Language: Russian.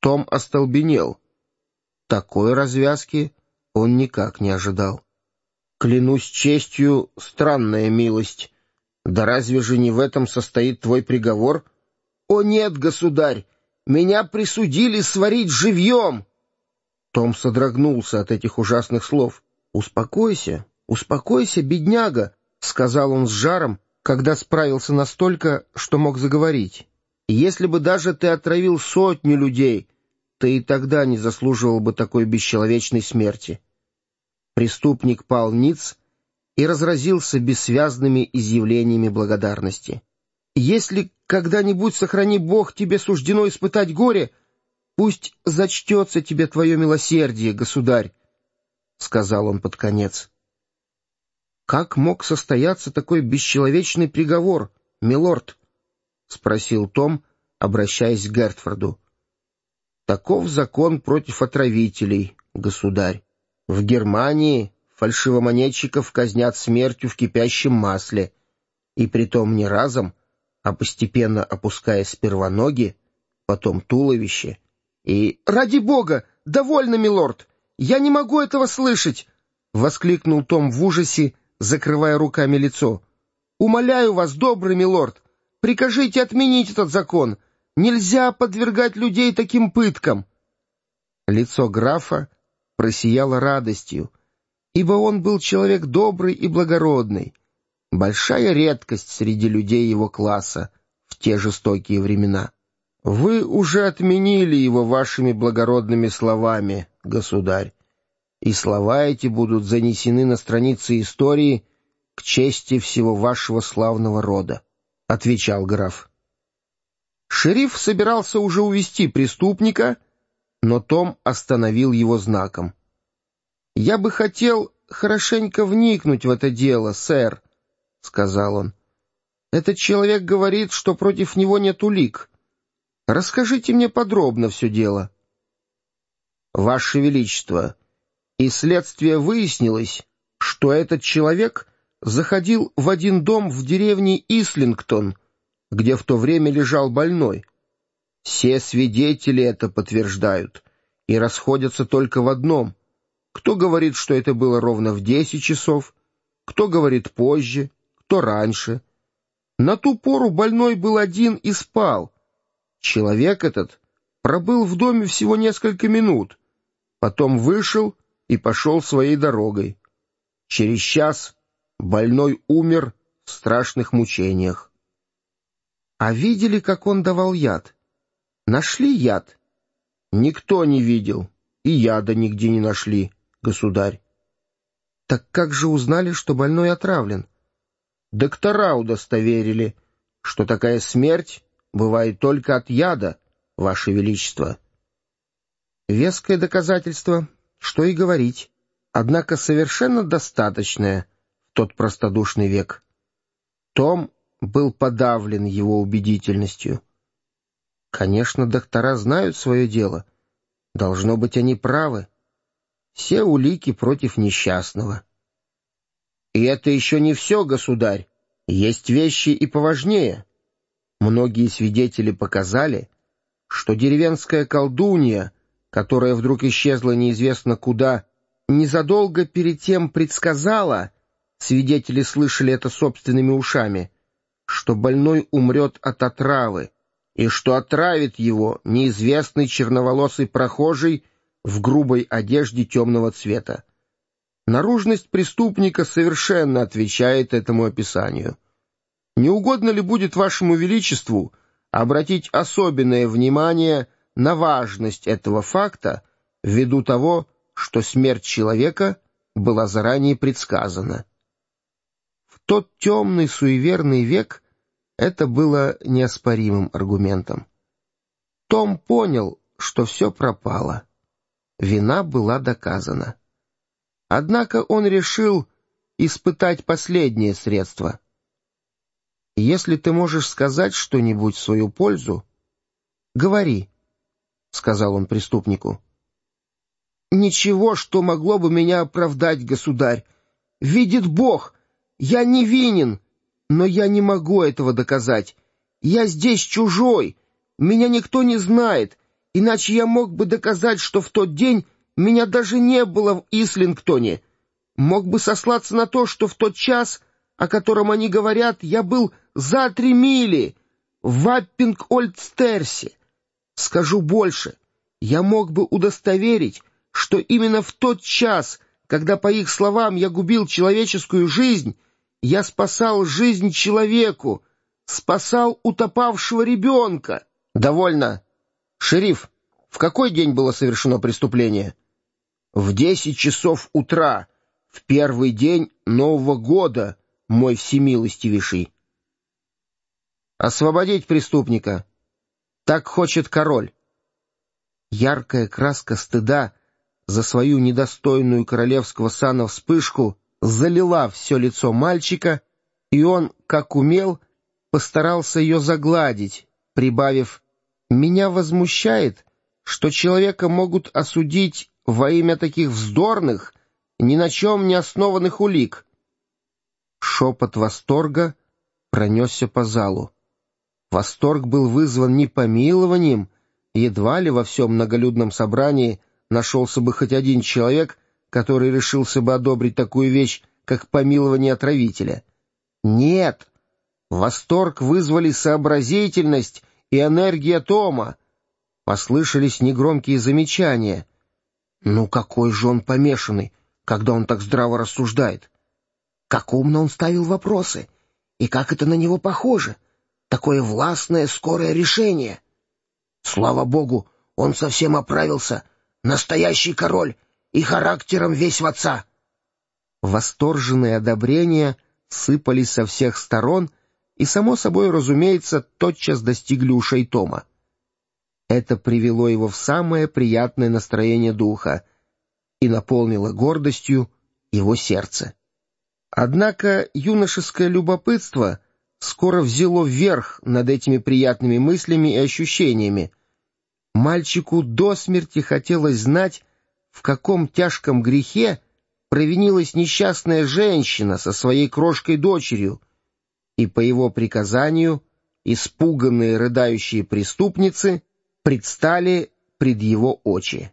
Том остолбенел. Такой развязки он никак не ожидал. «Клянусь честью, странная милость. Да разве же не в этом состоит твой приговор?» «О нет, государь! Меня присудили сварить живьем!» Том содрогнулся от этих ужасных слов. «Успокойся, успокойся, бедняга», — сказал он с жаром, когда справился настолько, что мог заговорить. «Если бы даже ты отравил 100 людей, ты и тогда не заслуживал бы такой бесчеловечной смерти». Преступник пал ниц и разразился бессвязными изъявлениями благодарности. «Если когда-нибудь, сохрани Бог, тебе суждено испытать горе, пусть зачтется тебе твое милосердие, государь», — сказал он под конец. «Как мог состояться такой бесчеловечный приговор, милорд?» — спросил Том, обращаясь к Гертфорду. «Таков закон против отравителей, государь. В Германии фальшивомонетчиков казнят смертью в кипящем масле, и притом не разом, а постепенно опуская сперва ноги, потом туловище и...» «Ради бога! Довольно, милорд! Я не могу этого слышать!» — воскликнул Том в ужасе, закрывая руками лицо. «Умоляю вас, добрый милорд, прикажите отменить этот закон. Нельзя подвергать людей таким пыткам». Лицо графа просияло радостью, ибо он был человек добрый и благородный, большая редкость среди людей его класса в те жестокие времена. «Вы уже отменили его вашими благородными словами, государь, и слова эти будут занесены на страницы истории к чести всего вашего славного рода», — отвечал граф. Шериф собирался уже увести преступника, но Том остановил его знаком. «Я бы хотел хорошенько вникнуть в это дело, сэр», — сказал он. «Этот человек говорит, что против него нет улик. Расскажите мне подробно все дело». «Ваше Величество, из следствия выяснилось, что этот человек заходил в один дом в деревне Ислингтон, где в то время лежал больной. Все свидетели это подтверждают и расходятся только в одном. Кто говорит, что это было ровно в 10 часов, кто говорит позже, кто раньше. На ту пору больной был один и спал. Человек этот пробыл в доме всего несколько минут, потом вышел и пошел своей дорогой. Через час больной умер в страшных мучениях». «А видели, как он давал яд? Нашли яд?» «Никто не видел, и яда нигде не нашли, государь». «Так как же узнали, что больной отравлен?» «Доктора удостоверили, что такая смерть бывает только от яда, Ваше Величество». «Веское доказательство, что и говорить, однако совершенно достаточное в тот простодушный век». Том был подавлен его убедительностью. Конечно, доктора знают свое дело. Должно быть, они правы. Все улики против несчастного. «И это еще не все, государь. Есть вещи и поважнее. Многие свидетели показали, что деревенская колдунья, которая вдруг исчезла неизвестно куда, незадолго перед тем предсказала, свидетели слышали это собственными ушами, что больной умрет от отравы, и что отравит его неизвестный черноволосый прохожий в грубой одежде темного цвета. Наружность преступника совершенно отвечает этому описанию. Не угодно ли будет Вашему Величеству обратить особенное внимание на важность этого факта ввиду того, что смерть человека была заранее предсказана? В тот темный суеверный век это было неоспоримым аргументом. Том понял, что все пропало. Вина была доказана. Однако он решил испытать последнее средство. «Если ты можешь сказать что-нибудь в свою пользу, говори», — сказал он преступнику. «Ничего, что могло бы меня оправдать, государь. Видит Бог, я невинен, но я не могу этого доказать. Я здесь чужой, меня никто не знает. иначе я мог бы доказать, что в тот день меня даже не было в Ислингтоне. Мог бы сослаться на то, что в тот час, о котором они говорят, я был за 3 мили в Аппинг-Ольд-Стерсе. Скажу больше, я мог бы удостоверить, что именно в тот час, когда, по их словам, я губил человеческую жизнь, я спасал жизнь человеку, спасал утопавшего ребенка. Довольно. Шериф, в какой день было совершено преступление? В 10 часов утра, в первый день Нового года, мой всемилостивейший. Освободить преступника. Так хочет король. Яркая краска стыда за свою недостойную королевского сана вспышку залила все лицо мальчика, и он, как умел, постарался ее загладить, прибавив: «Меня возмущает, что человека могут осудить во имя таких вздорных, ни на чем не основанных улик». Шепот восторга пронесся по залу. Восторг был вызван не помилованием, едва ли во всем многолюдном собрании нашелся бы хоть один человек, который решился бы одобрить такую вещь, как помилование отравителя. Нет, восторг вызвали сообразительность и энергия Тома. Послышались негромкие замечания. «Ну какой же он помешанный, когда он так здраво рассуждает! Как умно он ставил вопросы! И как это на него похоже! Такое властное, скорое решение! Слава богу, он совсем оправился! Настоящий король и характером весь в отца!» Восторженные одобрения сыпались со всех сторон и, само собой разумеется, тотчас достигли ушей Тома. Это привело его в самое приятное настроение духа и наполнило гордостью его сердце. Однако юношеское любопытство скоро взяло верх над этими приятными мыслями и ощущениями. Мальчику до смерти хотелось знать, в каком тяжком грехе провинилась несчастная женщина со своей крошкой-дочерью, и по его приказанию испуганные рыдающие преступницы предстали пред его очи.